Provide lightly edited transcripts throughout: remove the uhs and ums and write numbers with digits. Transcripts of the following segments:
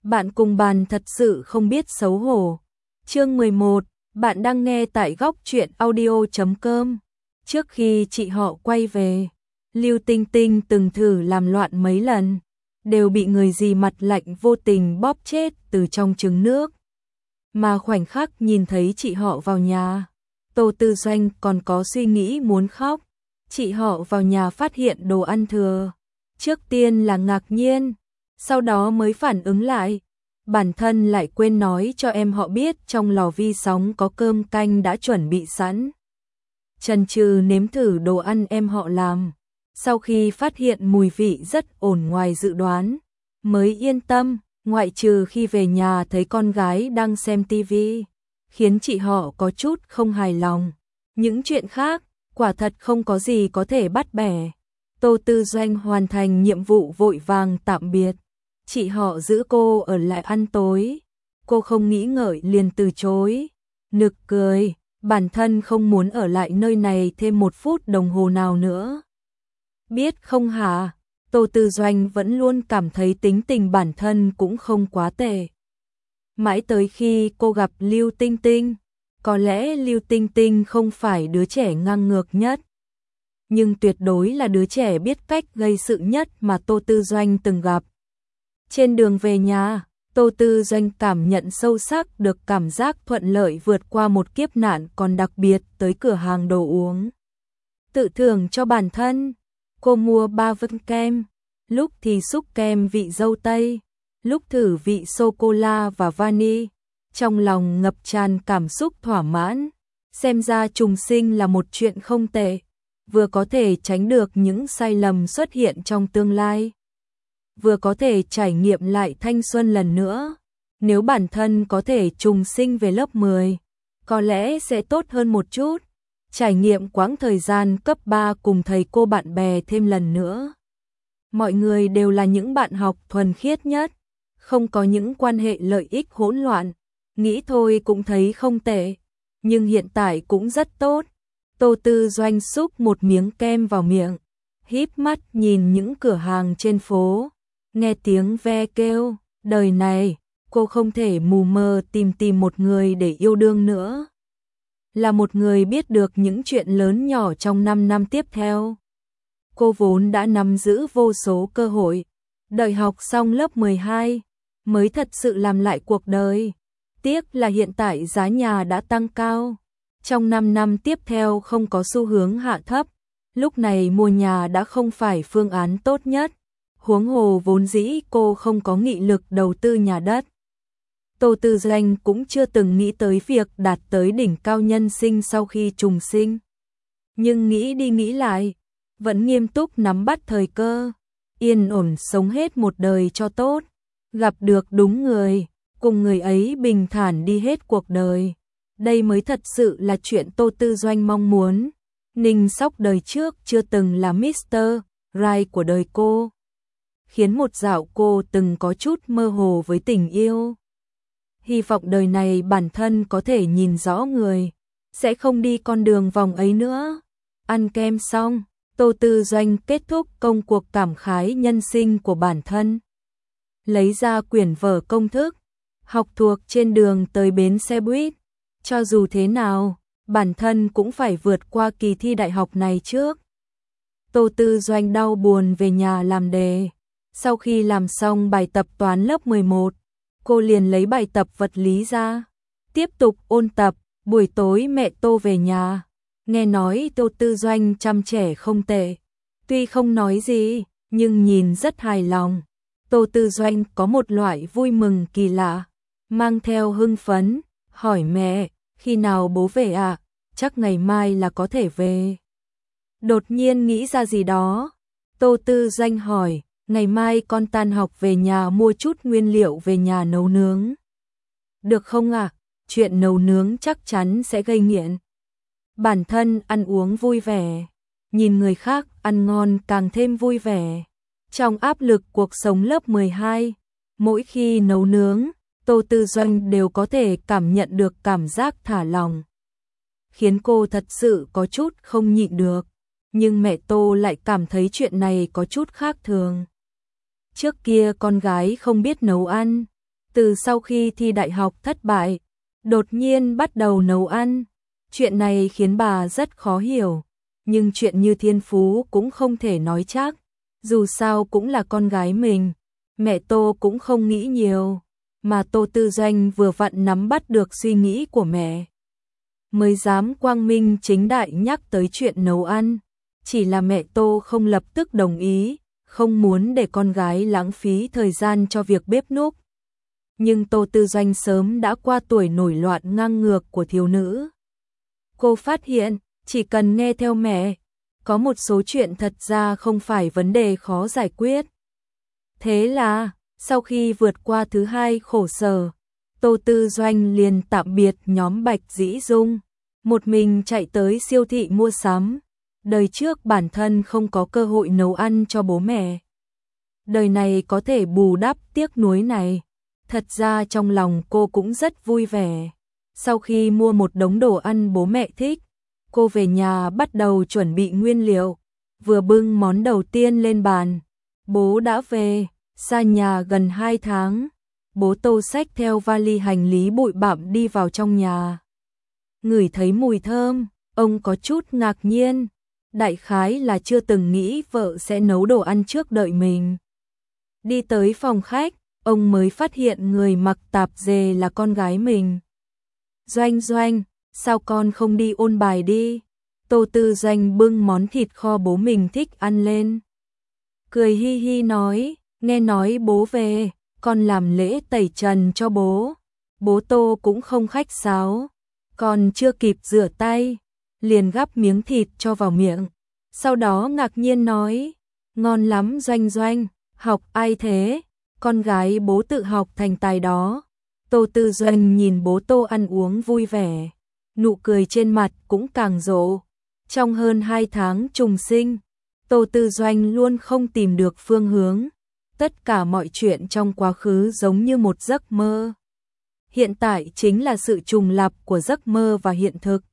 Bạn cùng bàn thật sự không biết xấu hổ. Chương 11, bạn đang nghe tại góc truyện audio.com. Trước khi chị họ quay về, Lưu Tinh Tinh từng thử làm loạn mấy lần, đều bị người dì mặt lạnh vô tình bóp chết từ trong trứng nước. Mà khoảnh khắc nhìn thấy chị họ vào nhà, Tô Tư Doanh còn có suy nghĩ muốn khóc. Chị họ vào nhà phát hiện đồ ăn thừa. Trước tiên là ngạc nhiên, sau đó mới phản ứng lại. Bản thân lại quên nói cho em họ biết trong lò vi sóng có cơm canh đã chuẩn bị sẵn. Chần chừ nếm thử đồ ăn em họ làm. Sau khi phát hiện mùi vị rất ổn ngoài dự đoán, mới yên tâm, ngoại trừ khi về nhà thấy con gái đang xem tivi, khiến chị họ có chút không hài lòng. Những chuyện khác, quả thật không có gì có thể bắt bẻ. Tô Tư Doanh hoàn thành nhiệm vụ vội vàng tạm biệt. Chị họ giữ cô ở lại ăn tối. Cô không nghĩ ngợi liền từ chối. Nực cười, bản thân không muốn ở lại nơi này thêm 1 phút đồng hồ nào nữa. Biết không hả? Tô Tư Doanh vẫn luôn cảm thấy tính tình bản thân cũng không quá tệ. Mãi tới khi cô gặp Lưu Tinh Tinh, có lẽ Lưu Tinh Tinh không phải đứa trẻ ngang ngược nhất, nhưng tuyệt đối là đứa trẻ biết cách gây sự nhất mà Tô Tư Doanh từng gặp. Trên đường về nhà, Tô Tư Doanh cảm nhận sâu sắc được cảm giác thuận lợi vượt qua một kiếp nạn, còn đặc biệt tới cửa hàng đồ uống. Tự thưởng cho bản thân, cô mua 3 vân kem, lúc thì xúc kem vị dâu tây, lúc thử vị sô-cô-la và vani. Trong lòng ngập tràn cảm xúc thỏa mãn, xem ra trùng sinh là một chuyện không tệ, vừa có thể tránh được những sai lầm xuất hiện trong tương lai, vừa có thể trải nghiệm lại thanh xuân lần nữa. Nếu bản thân có thể trùng sinh về lớp 10, có lẽ sẽ tốt hơn một chút, trải nghiệm quãng thời gian cấp 3 cùng thầy cô bạn bè thêm lần nữa. Mọi người đều là những bạn học thuần khiết nhất, không có những quan hệ lợi ích hỗn loạn. Nghĩ thôi cũng thấy không tệ, nhưng hiện tại cũng rất tốt. Tô Tư Doanh xúc một miếng kem vào miệng, híp mắt nhìn những cửa hàng trên phố, nghe tiếng ve kêu, đời này, cô không thể mù mờ tìm một người để yêu đương nữa. Là một người biết được những chuyện lớn nhỏ trong 5 năm tiếp theo. Cô vốn đã nắm giữ vô số cơ hội, đợi học xong lớp 12, mới thật sự làm lại cuộc đời. Tiếc là hiện tại giá nhà đã tăng cao, trong 5 năm tiếp theo không có xu hướng hạ thấp, lúc này mua nhà đã không phải phương án tốt nhất, huống hồ vốn dĩ cô không có nghị lực đầu tư nhà đất. Tô Tư Doanh cũng chưa từng nghĩ tới việc đạt tới đỉnh cao nhân sinh sau khi trùng sinh. Nhưng nghĩ đi nghĩ lại, vẫn nghiêm túc nắm bắt thời cơ, yên ổn sống hết một đời cho tốt, gặp được đúng người, cùng người ấy bình thản đi hết cuộc đời. Đây mới thật sự là chuyện Tô Tư Doanh mong muốn. Ninh Sóc đời trước chưa từng là Mr. Right của đời cô, khiến một dạo cô từng có chút mơ hồ với tình yêu. Hy vọng đời này bản thân có thể nhìn rõ người, sẽ không đi con đường vòng ấy nữa. Ăn kem xong, Tô Tư Doanh kết thúc công cuộc cảm khái nhân sinh của bản thân. Lấy ra quyển vở công thức, học thuộc trên đường tới bến xe buýt. Cho dù thế nào, bản thân cũng phải vượt qua kỳ thi đại học này trước. Tô Tư Doanh đau buồn về nhà làm đề. Sau khi làm xong bài tập toán lớp 11, cô liền lấy bài tập vật lý ra, tiếp tục ôn tập. Buổi tối mẹ Tô về nhà, nghe nói Tô Tư Doanh chăm trẻ không tệ. Tuy không nói gì, nhưng nhìn rất hài lòng. Tô Tư Doanh có một loại vui mừng kỳ lạ, mang theo hưng phấn, hỏi mẹ, khi nào bố về ạ? Chắc ngày mai là có thể về. Đột nhiên nghĩ ra gì đó, Tô Tư Doanh hỏi, ngày mai con tan học về nhà mua chút nguyên liệu về nhà nấu nướng. Được không ạ? Chuyện nấu nướng chắc chắn sẽ gây nghiện. Bản thân ăn uống vui vẻ, nhìn người khác ăn ngon càng thêm vui vẻ. Trong áp lực cuộc sống lớp 12, mỗi khi nấu nướng, Tô Tư Doanh đều có thể cảm nhận được cảm giác thả lỏng, khiến cô thật sự có chút không nhịn được. Nhưng mẹ Tô lại cảm thấy chuyện này có chút khác thường. Trước kia con gái không biết nấu ăn, Từ sau khi thi đại học thất bại, đột nhiên bắt đầu nấu ăn. Chuyện này khiến bà rất khó hiểu, nhưng chuyện như thiên phú cũng không thể nói chắc, dù sao cũng là con gái mình. Mẹ Tô cũng không nghĩ nhiều, mà Tô Tư Doanh vừa vặn nắm bắt được suy nghĩ của mẹ, mới dám quang minh chính đại nhắc tới chuyện nấu ăn. Chỉ là mẹ Tô không lập tức đồng ý, không muốn để con gái lãng phí thời gian cho việc bếp núc. Nhưng Tô Tư Doanh sớm đã qua tuổi nổi loạn ngang ngược của thiếu nữ. Cô phát hiện, chỉ cần nghe theo mẹ, có một số chuyện thật ra không phải vấn đề khó giải quyết. Thế là, sau khi vượt qua thứ hai khổ sở, Tô Tư Doanh liền tạm biệt nhóm Bạch Dĩ Dung, một mình chạy tới siêu thị mua sắm. Đời trước bản thân không có cơ hội nấu ăn cho bố mẹ, đời này có thể bù đắp tiếc nuối này. Thật ra trong lòng cô cũng rất vui vẻ. Sau khi mua một đống đồ ăn bố mẹ thích, cô về nhà bắt đầu chuẩn bị nguyên liệu. Vừa bưng món đầu tiên lên bàn, bố đã về, xa nhà gần 2 tháng. Bố Tô xách theo vali hành lý bụi bặm đi vào trong nhà. Ngửi thấy mùi thơm, ông có chút ngạc nhiên. Đại khái là chưa từng nghĩ vợ sẽ nấu đồ ăn trước đợi mình. Đi tới phòng khách, ông mới phát hiện người mặc tạp dề là con gái mình. Doanh Doanh, sao con không đi ôn bài đi? Tô Tư Doanh bưng món thịt kho bố mình thích ăn lên. Cười hi hi nói, nghe nói bố về, con làm lễ tẩy trần cho bố. Bố Tô cũng không khách sáo, còn chưa kịp rửa tay, liền gắp miếng thịt cho vào miệng. Sau đó ngạc nhiên nói, ngon lắm Doanh Doanh, học ai thế? Con gái bố tự học thành tài đó. Tô Tư Doanh nhìn bố Tô ăn uống vui vẻ, nụ cười trên mặt cũng càng rộ. Trong hơn 2 tháng trùng sinh, Tô Tư Doanh luôn không tìm được phương hướng. Tất cả mọi chuyện trong quá khứ giống như một giấc mơ. Hiện tại chính là sự trùng lặp của giấc mơ và hiện thực.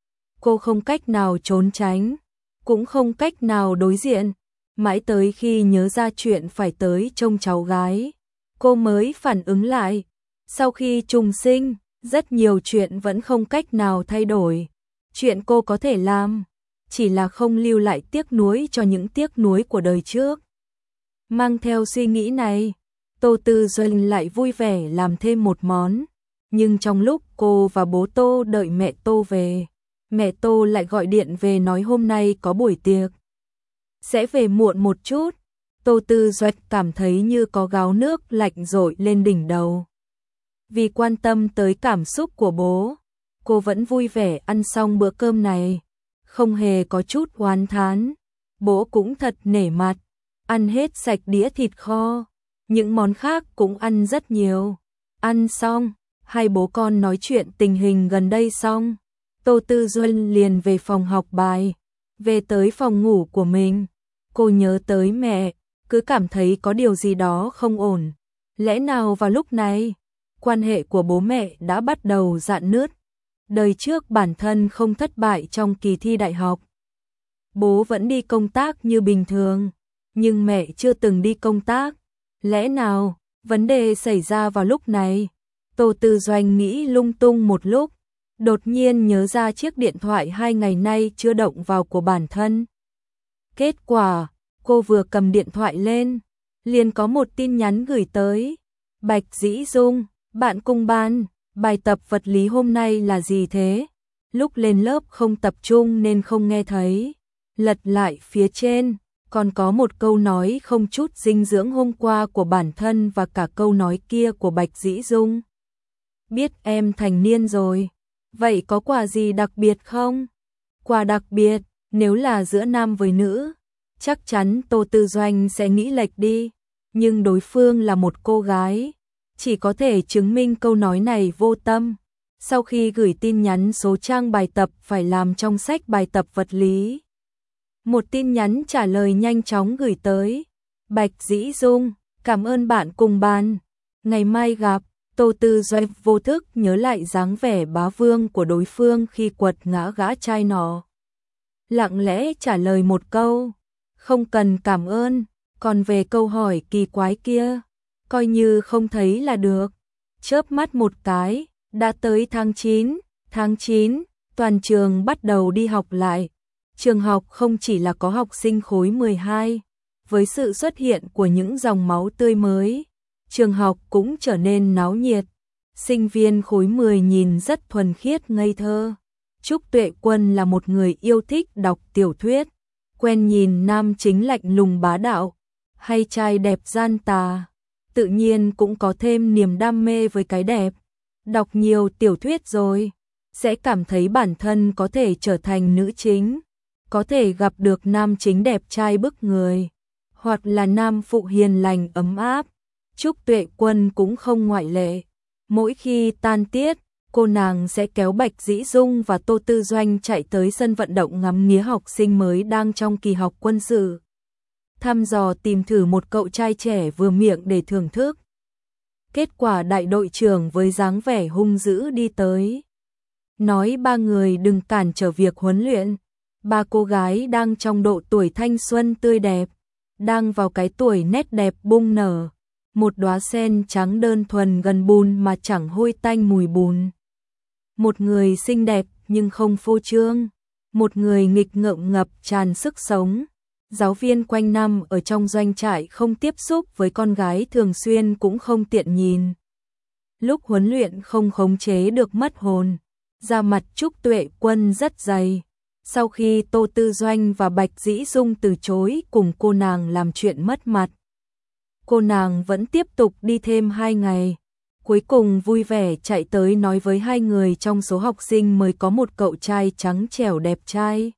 Cô không cách nào trốn tránh, cũng không cách nào đối diện. Mãi tới khi nhớ ra chuyện phải tới trông cháu gái, cô mới phản ứng lại. Sau khi trùng sinh, rất nhiều chuyện vẫn không cách nào thay đổi. Chuyện cô có thể làm, chỉ là không lưu lại tiếc nuối cho những tiếc nuối của đời trước. Mang theo suy nghĩ này, Tô Tư Doanh lại vui vẻ làm thêm một món. Nhưng trong lúc cô và bố Tô đợi mẹ Tô về, mẹ Tô lại gọi điện về nói hôm nay có buổi tiệc, sẽ về muộn một chút. Tô Tư Doanh cảm thấy như có gáo nước lạnh dội lên đỉnh đầu. Vì quan tâm tới cảm xúc của bố, cô vẫn vui vẻ ăn xong bữa cơm này, không hề có chút oán thán. Bố cũng thật nể mặt, ăn hết sạch đĩa thịt kho, những món khác cũng ăn rất nhiều. Ăn xong, hai bố con nói chuyện tình hình gần đây xong, Tô Tư Doanh liền về phòng học bài. Về tới phòng ngủ của mình, cô nhớ tới mẹ, cứ cảm thấy có điều gì đó không ổn. Lẽ nào vào lúc này, quan hệ của bố mẹ đã bắt đầu rạn nứt? Đời trước bản thân không thất bại trong kỳ thi đại học, bố vẫn đi công tác như bình thường, nhưng mẹ chưa từng đi công tác. Lẽ nào vấn đề xảy ra vào lúc này? Tô Tư Doanh nghĩ lung tung một lúc, đột nhiên nhớ ra chiếc điện thoại 2 ngày nay chưa động vào của bản thân. Kết quả, cô vừa cầm điện thoại lên, liền có một tin nhắn gửi tới. Bạch Dĩ Dung, bạn cùng ban, bài tập vật lý hôm nay là gì thế? Lúc lên lớp không tập trung nên không nghe thấy. Lật lại phía trên, còn có một câu nói không chút dinh dưỡng hôm qua của bản thân và cả câu nói kia của Bạch Dĩ Dung. Biết em thành niên rồi, vậy có quà gì đặc biệt không? Quà đặc biệt, nếu là giữa nam với nữ, chắc chắn Tô Tư Doanh sẽ nghĩ lệch đi, nhưng đối phương là một cô gái, chỉ có thể chứng minh câu nói này vô tâm. Sau khi gửi tin nhắn số trang bài tập phải làm trong sách bài tập vật lý, một tin nhắn trả lời nhanh chóng gửi tới. Bạch Dĩ Dung, cảm ơn bạn cùng bàn, ngày mai gặp. Tô Tư Doanh vô thức nhớ lại dáng vẻ bá vương của đối phương khi quật ngã gã trai nọ. Lặng lẽ trả lời một câu, không cần cảm ơn, còn về câu hỏi kỳ quái kia, coi như không thấy là được. Chớp mắt một cái, đã tới tháng 9, toàn trường bắt đầu đi học lại. Trường học không chỉ là có học sinh khối 12, với sự xuất hiện của những dòng máu tươi mới, trường học cũng trở nên náo nhiệt. Sinh viên khối 10 nhìn rất thuần khiết ngây thơ. Trúc Tuệ Quân là một người yêu thích đọc tiểu thuyết, quen nhìn nam chính lạnh lùng bá đạo, hay trai đẹp gian tà, tự nhiên cũng có thêm niềm đam mê với cái đẹp. Đọc nhiều tiểu thuyết rồi, sẽ cảm thấy bản thân có thể trở thành nữ chính, có thể gặp được nam chính đẹp trai bức người, hoặc là nam phụ hiền lành ấm áp. Trúc Tuệ Quân cũng không ngoại lệ. Mỗi khi tan tiết, cô nàng sẽ kéo Bạch Dĩ Dung và Tô Tư Doanh chạy tới sân vận động ngắm nghía học sinh mới đang trong kỳ học quân sự, thăm dò tìm thử một cậu trai trẻ vừa miệng để thưởng thức. Kết quả đại đội trưởng với dáng vẻ hung dữ đi tới, nói ba người đừng cản trở việc huấn luyện. Ba cô gái đang trong độ tuổi thanh xuân tươi đẹp, đang vào cái tuổi nét đẹp bung nở, một đóa sen trắng đơn thuần gần bùn mà chẳng hôi tanh mùi bùn. Một người xinh đẹp nhưng không phô trương, một người nghịch ngợm ngập tràn sức sống. Giáo viên quanh năm ở trong doanh trại không tiếp xúc với con gái thường xuyên cũng không tiện nhìn. Lúc huấn luyện không khống chế được mất hồn, da mặt Trúc Tuệ Quân rất dày. Sau khi Tô Tư Doanh và Bạch Dĩ Dung từ chối cùng cô nàng làm chuyện mất mặt, cô nàng vẫn tiếp tục đi thêm 2 ngày. Cuối cùng vui vẻ chạy tới nói với 2 người trong số học sinh mới có một cậu trai trắng trẻo đẹp trai.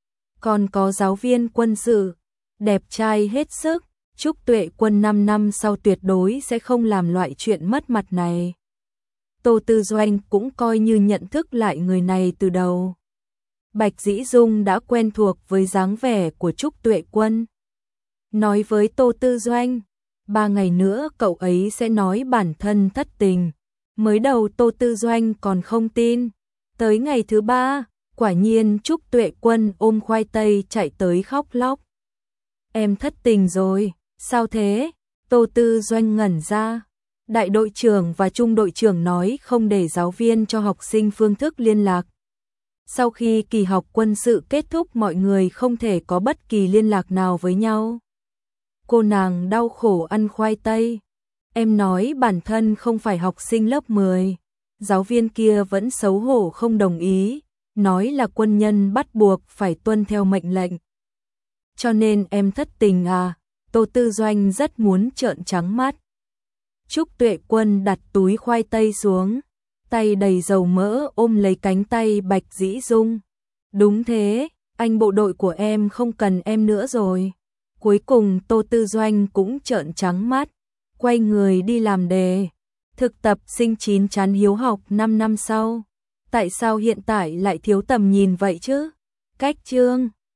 Còn có giáo viên quân sự, đẹp trai hết sức. Trúc Tuệ Quân 5 năm sau tuyệt đối sẽ không làm loại chuyện mất mặt này. Tô Tư Doanh cũng coi như nhận thức lại người này từ đầu. Bạch Dĩ Dung đã quen thuộc với dáng vẻ của Trúc Tuệ Quân. Nói với Tô Tư Doanh, 3 ngày nữa cậu ấy sẽ nói bản thân thất tình. Mới đầu Tô Tư Doanh còn không tin. Tới ngày thứ 3, quả nhiên Trúc Tuệ Quân ôm khoai tây chạy tới khóc lóc. Em thất tình rồi, sao thế? Tô Tư Doanh ngẩn ra. Đại đội trưởng và trung đội trưởng nói không để giáo viên cho học sinh phương thức liên lạc. Sau khi kỳ học quân sự kết thúc mọi người không thể có bất kỳ liên lạc nào với nhau. Cô nàng đau khổ ăn khoai tây. Em nói bản thân không phải học sinh lớp 10. Giáo viên kia vẫn xấu hổ không đồng ý, nói là quân nhân bắt buộc phải tuân theo mệnh lệnh. Cho nên em thất tình à? Tô Tư Doanh rất muốn trợn trắng mắt. Trúc Tuệ Quân đặt túi khoai tây xuống, tay đầy dầu mỡ ôm lấy cánh tay Bạch Dĩ Dung. Đúng thế, anh bộ đội của em không cần em nữa rồi. Cuối cùng Tô Tư Doanh cũng trợn trắng mắt, quay người đi làm đề. Thực tập sinh 9 chán hiếu học 5 năm sau. Tại sao hiện tại lại thiếu tầm nhìn vậy chứ? Cách chương